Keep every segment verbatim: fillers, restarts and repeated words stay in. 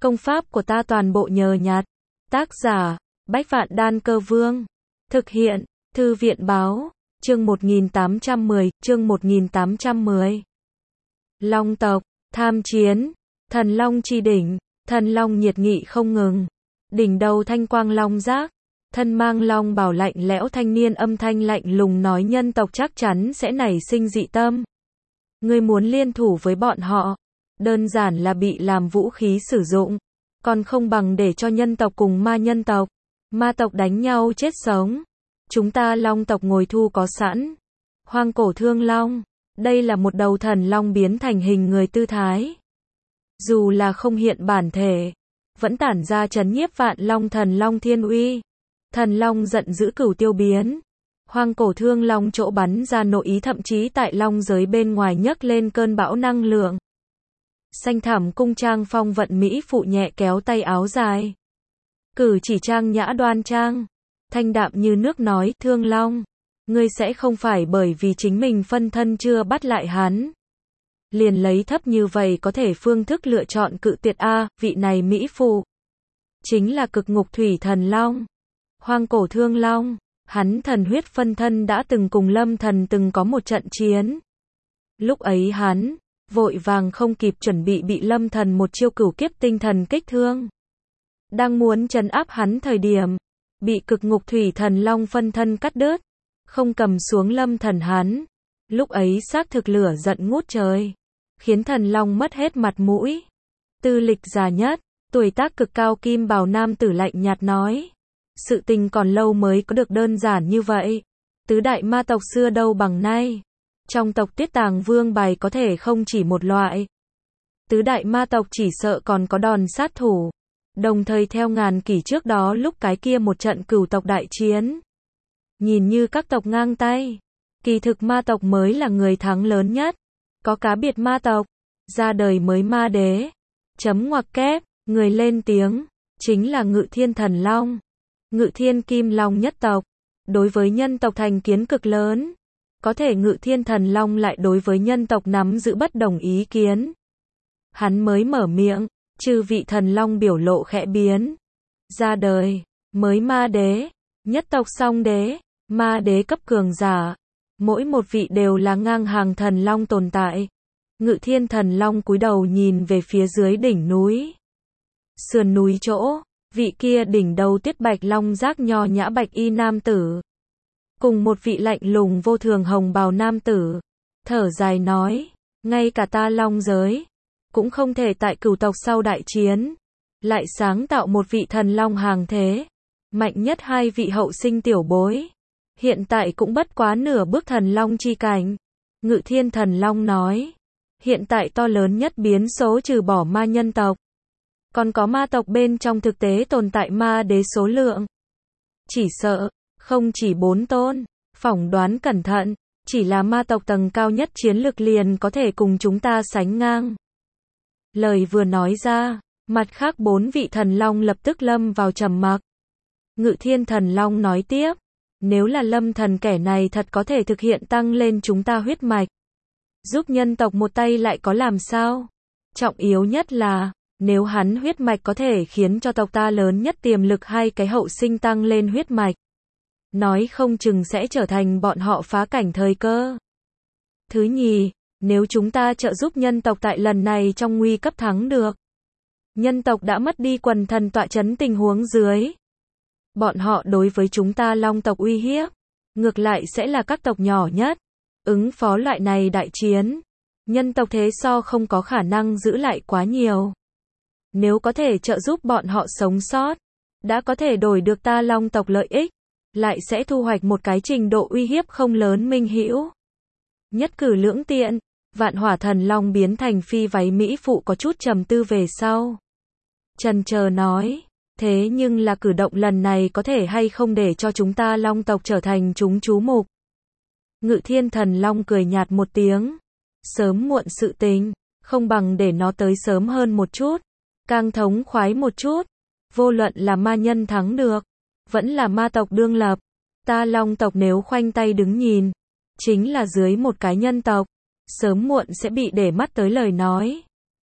Công pháp của ta toàn bộ nhờ nhặt. Tác giả, Bách Vạn Đan Cơ Vương. Thực hiện, Thư viện Báo. Chương một nghìn tám trăm mười, chương một nghìn tám trăm mười. Long tộc, tham chiến. Thần long chi đỉnh, thần long nhiệt nghị không ngừng. Đỉnh đầu thanh quang long giác, thân mang long bào lạnh lẽo thanh niên âm thanh lạnh lùng nói nhân tộc chắc chắn sẽ nảy sinh dị tâm. Ngươi muốn liên thủ với bọn họ, đơn giản là bị làm vũ khí sử dụng, còn không bằng để cho nhân tộc cùng ma nhân tộc, ma tộc đánh nhau chết sống. Chúng ta long tộc ngồi thu có sẵn. Hoang cổ thương long, đây là một đầu thần long biến thành hình người tư thái. Dù là không hiện bản thể, vẫn tản ra chấn nhiếp vạn long thần long thiên uy. Thần long giận dữ cửu tiêu biến. Hoang cổ thương long chỗ bắn ra nội ý thậm chí tại long giới bên ngoài nhấc lên cơn bão năng lượng. Xanh thẳm cung trang phong vận mỹ phụ nhẹ kéo tay áo dài. Cử chỉ trang nhã đoan trang, thanh đạm như nước nói, Thương Long, ngươi sẽ không phải bởi vì chính mình phân thân chưa bắt lại hắn, liền lấy thấp như vậy có thể phương thức lựa chọn cự tuyệt a, vị này mỹ phụ chính là cực ngục thủy thần long. Hoang cổ thương long, hắn thần huyết phân thân đã từng cùng Lâm Thần từng có một trận chiến. Lúc ấy hắn vội vàng không kịp chuẩn bị bị Lâm Thần một chiêu cửu kiếp tinh thần kích thương. Đang muốn trấn áp hắn thời điểm, bị cực ngục thủy thần long phân thân cắt đứt, không cầm xuống Lâm Thần hắn. Lúc ấy xác thực lửa giận ngút trời, khiến thần long mất hết mặt mũi. Tư lịch già nhất, tuổi tác cực cao kim bào nam tử lạnh nhạt nói, sự tình còn lâu mới có được đơn giản như vậy. Tứ đại ma tộc xưa đâu bằng nay. Trong tộc Tiết Tàng Vương bài có thể không chỉ một loại. Tứ đại ma tộc chỉ sợ còn có đòn sát thủ. Đồng thời theo ngàn kỷ trước đó lúc cái kia một trận cửu tộc đại chiến, nhìn như các tộc ngang tay, kỳ thực ma tộc mới là người thắng lớn nhất. Có cá biệt ma tộc ra đời mới ma đế. Chấm ngoặc kép, người lên tiếng chính là Ngự Thiên Thần Long, Ngự Thiên Kim Long nhất tộc. Đối với nhân tộc thành kiến cực lớn, có thể Ngự Thiên Thần Long lại đối với nhân tộc nắm giữ bất đồng ý kiến. Hắn mới mở miệng, chư vị thần long biểu lộ khẽ biến. Ra đời mới ma đế, nhất tộc song đế, ma đế cấp cường giả, mỗi một vị đều là ngang hàng thần long tồn tại. Ngự Thiên Thần Long cúi đầu nhìn về phía dưới đỉnh núi. Sườn núi chỗ, vị kia đỉnh đầu tiết bạch long giác nho nhã bạch y nam tử, cùng một vị lạnh lùng vô thường hồng bào nam tử, thở dài nói, ngay cả ta long giới cũng không thể tại cửu tộc sau đại chiến lại sáng tạo một vị thần long hàng thế, mạnh nhất hai vị hậu sinh tiểu bối, hiện tại cũng bất quá nửa bước thần long chi cảnh. Ngự Thiên Thần Long nói, hiện tại to lớn nhất biến số trừ bỏ ma nhân tộc, còn có ma tộc bên trong thực tế tồn tại ma đế số lượng, chỉ sợ không chỉ bốn tôn. Phỏng đoán cẩn thận, chỉ là ma tộc tầng cao nhất chiến lực liền có thể cùng chúng ta sánh ngang. Lời vừa nói ra, mặt khác bốn vị thần long lập tức lâm vào trầm mặc. Ngự Thiên Thần Long nói tiếp, nếu là Lâm Thần kẻ này thật có thể thực hiện tăng lên chúng ta huyết mạch, giúp nhân tộc một tay lại có làm sao? Trọng yếu nhất là, nếu hắn huyết mạch có thể khiến cho tộc ta lớn nhất tiềm lực hai cái hậu sinh tăng lên huyết mạch, nói không chừng sẽ trở thành bọn họ phá cảnh thời cơ. Thứ nhì, nếu chúng ta trợ giúp nhân tộc tại lần này trong nguy cấp thắng được, nhân tộc đã mất đi quần thần tọa chấn tình huống dưới, bọn họ đối với chúng ta long tộc uy hiếp, ngược lại sẽ là các tộc nhỏ nhất. Ứng phó loại này đại chiến, nhân tộc thế so không có khả năng giữ lại quá nhiều. Nếu có thể trợ giúp bọn họ sống sót, đã có thể đổi được ta long tộc lợi ích, lại sẽ thu hoạch một cái trình độ uy hiếp không lớn minh hữu. Nhất cử lưỡng tiện, Vạn Hỏa Thần Long biến thành phi váy mỹ phụ có chút trầm tư về sau. Chần chờ nói, thế nhưng là cử động lần này có thể hay không để cho chúng ta long tộc trở thành chúng chú mục. Ngự Thiên Thần Long cười nhạt một tiếng, sớm muộn sự tình, không bằng để nó tới sớm hơn một chút, càng thống khoái một chút. Vô luận là ma nhân thắng được, vẫn là ma tộc đương lập, ta long tộc nếu khoanh tay đứng nhìn, chính là dưới một cái nhân tộc, sớm muộn sẽ bị để mắt tới lời nói.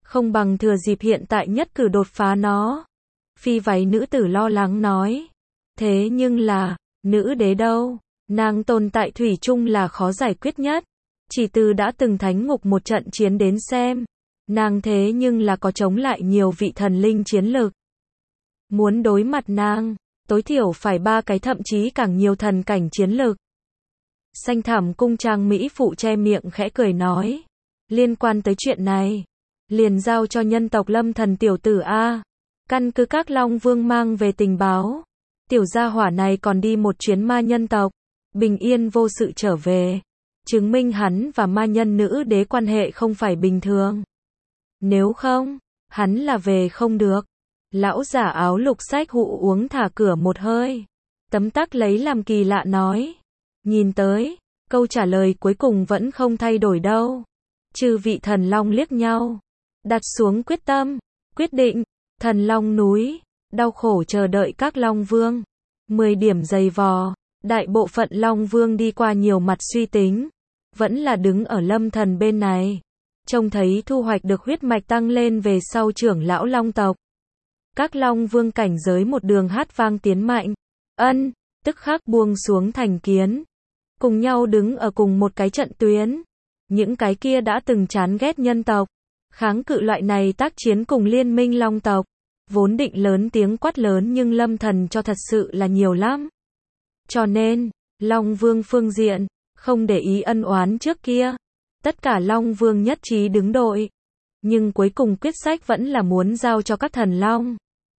không bằng thừa dịp hiện tại nhất cử đột phá nó. Phi váy nữ tử lo lắng nói. Thế nhưng là, nữ đế đâu? Nàng tồn tại thủy chung là khó giải quyết nhất. Chỉ từ đã từng thánh ngục một trận chiến đến xem. Nàng thế nhưng là có chống lại nhiều vị thần linh chiến lực. Muốn đối mặt nàng, tối thiểu phải ba cái thậm chí càng nhiều thần cảnh chiến lực. Xanh thẳm cung trang mỹ phụ che miệng khẽ cười nói. Liên quan tới chuyện này, liền giao cho nhân tộc Lâm Thần tiểu tử A. Căn cứ các Long Vương mang về tình báo. Tiểu gia hỏa này còn đi một chuyến ma nhân tộc. Bình yên vô sự trở về. Chứng minh hắn và ma nhân nữ đế quan hệ không phải bình thường. Nếu không, hắn là về không được. Lão giả áo lục xách hụ uống thả cửa một hơi. Tấm tắc lấy làm kỳ lạ nói. Nhìn tới, câu trả lời cuối cùng vẫn không thay đổi đâu. Chư vị thần long liếc nhau. Đặt xuống quyết tâm, quyết định, thần long núi, đau khổ chờ đợi các long vương. Mười điểm dày vò, đại bộ phận long vương đi qua nhiều mặt suy tính. Vẫn là đứng ở Lâm Thần bên này. Trông thấy thu hoạch được huyết mạch tăng lên về sau trưởng lão long tộc. Các long vương cảnh giới một đường hát vang tiến mạnh. Ân, tức khắc buông xuống thành kiến. Cùng nhau đứng ở cùng một cái trận tuyến. Những cái kia đã từng chán ghét nhân tộc. Kháng cự loại này tác chiến cùng liên minh long tộc. Vốn định lớn tiếng quát lớn nhưng Lâm Thần cho thật sự là nhiều lắm. Cho nên, Long Vương phương diện, không để ý ân oán trước kia. Tất cả Long Vương nhất trí đứng đội. Nhưng cuối cùng quyết sách vẫn là muốn giao cho các thần Long.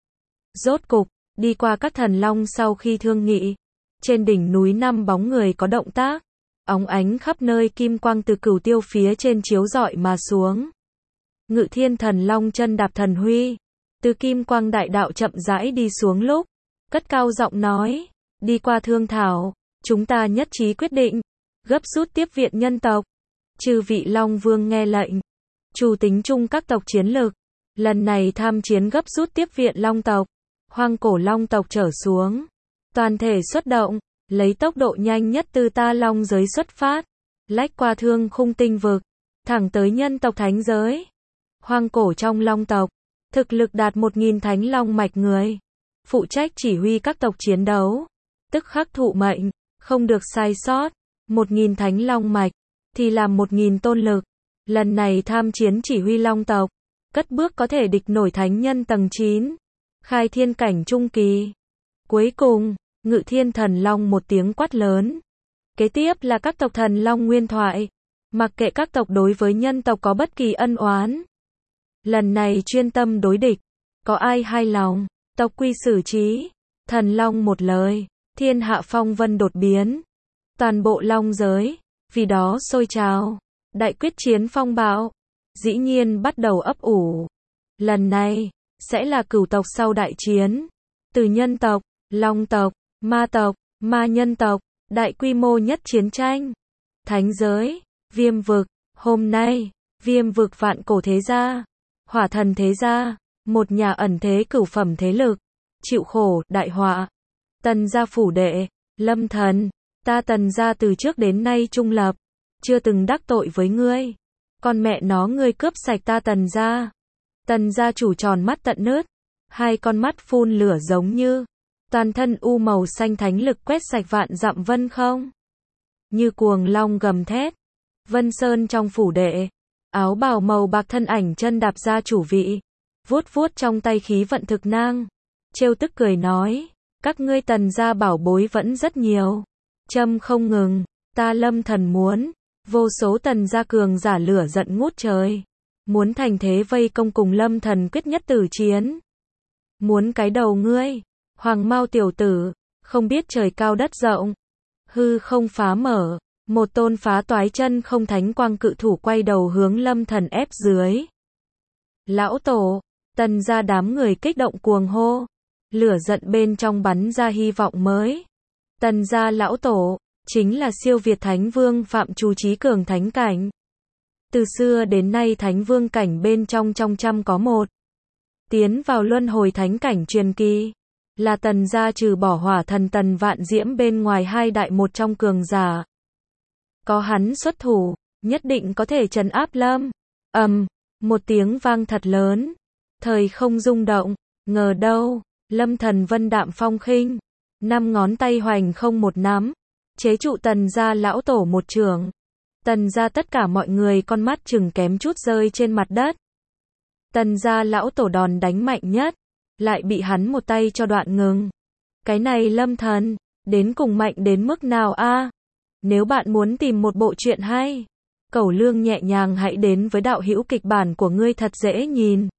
Rốt cục, đi qua các thần Long sau khi thương nghị. Trên đỉnh núi năm bóng người có động tác. Óng ánh khắp nơi kim quang từ cửu tiêu phía trên chiếu rọi mà xuống. Ngự thiên thần Long chân đạp thần huy. Từ kim quang đại đạo chậm rãi đi xuống lúc. Cất cao giọng nói. Đi qua thương thảo. Chúng ta nhất trí quyết định. Gấp rút tiếp viện nhân tộc. Chư vị Long Vương nghe lệnh. Chủ tính chung các tộc chiến lược. Lần này tham chiến gấp rút tiếp viện Long tộc. Hoang cổ Long tộc trở xuống. Toàn thể xuất động. Lấy tốc độ nhanh nhất từ ta Long giới xuất phát. Lách qua thương khung tinh vực. Thẳng tới nhân tộc thánh giới. Hoang cổ trong Long tộc. Thực lực đạt một nghìn thánh Long mạch người. Phụ trách chỉ huy các tộc chiến đấu. Tức khắc thụ mệnh. Không được sai sót. Một nghìn thánh Long mạch. Thì làm một nghìn tôn lực. Lần này tham chiến chỉ huy Long tộc. Cất bước có thể địch nổi thánh nhân tầng chín. Khai thiên cảnh trung kỳ. Cuối cùng, Ngự thiên thần Long một tiếng quát lớn. Kế tiếp là các tộc thần Long nguyên thoại. Mặc kệ các tộc đối với nhân tộc có bất kỳ ân oán. Lần này chuyên tâm đối địch. Có ai hai lòng, tộc quy xử trí. Thần Long một lời. Thiên hạ phong vân đột biến. Toàn bộ Long giới. Vì đó sôi trào. Đại quyết chiến phong bạo. Dĩ nhiên bắt đầu ấp ủ. Lần này, sẽ là cửu tộc sau đại chiến. Từ nhân tộc, Long tộc, ma tộc, ma nhân tộc, đại quy mô nhất chiến tranh. Thánh giới, viêm vực, hôm nay, viêm vực vạn cổ thế gia, hỏa thần thế gia, một nhà ẩn thế cửu phẩm thế lực, chịu khổ, đại họa. Tần gia phủ đệ, Lâm Thần, ta Tần gia từ trước đến nay trung lập, chưa từng đắc tội với ngươi. Con mẹ nó ngươi cướp sạch ta Tần gia. Tần gia chủ tròn mắt tận nứt, hai con mắt phun lửa giống như toàn thân u màu xanh thánh lực quét sạch vạn dặm vân không. Như cuồng long gầm thét. Vân Sơn trong phủ đệ, áo bào màu bạc thân ảnh chân đạp ra chủ vị, vuốt vuốt trong tay khí vận thực nang, trêu tức cười nói, các ngươi Tần gia bảo bối vẫn rất nhiều, châm không ngừng, ta Lâm Thần muốn, vô số Tần gia cường giả lửa giận ngút trời, muốn thành thế vây công cùng Lâm Thần quyết nhất tử chiến. Muốn cái đầu ngươi, Hoàng Mao tiểu tử, không biết trời cao đất rộng, hư không phá mở, một tôn phá toái chân không thánh quang cự thủ quay đầu hướng Lâm Thần ép dưới. Lão tổ, Tần gia đám người kích động cuồng hô, lửa giận bên trong bắn ra hy vọng mới. Tần gia lão tổ, chính là siêu việt thánh vương Phạm Trù Trí cường thánh cảnh. Từ xưa đến nay thánh vương cảnh bên trong trong trăm có một. Tiến vào luân hồi thánh cảnh truyền kỳ. Là Tần gia trừ bỏ hỏa thần Tần Vạn Diễm bên ngoài hai đại một trong cường giả. Có hắn xuất thủ, nhất định có thể trấn áp Lâm. Ầm, um, Một tiếng vang thật lớn. Thời không rung động. Ngờ đâu. Lâm Thần vân đạm phong khinh. Năm ngón tay hoành không một nắm. Chế trụ Tần gia lão tổ một chưởng. Tần gia tất cả mọi người con mắt chừng kém chút rơi trên mặt đất. Tần gia lão tổ đòn đánh mạnh nhất. Lại bị hắn một tay cho đoạn ngừng. Cái này Lâm Thần. Đến cùng mạnh đến mức nào a? Nếu bạn muốn tìm một bộ truyện hay. Cẩu Lương nhẹ nhàng hãy đến với đạo hữu kịch bản của ngươi thật dễ nhìn.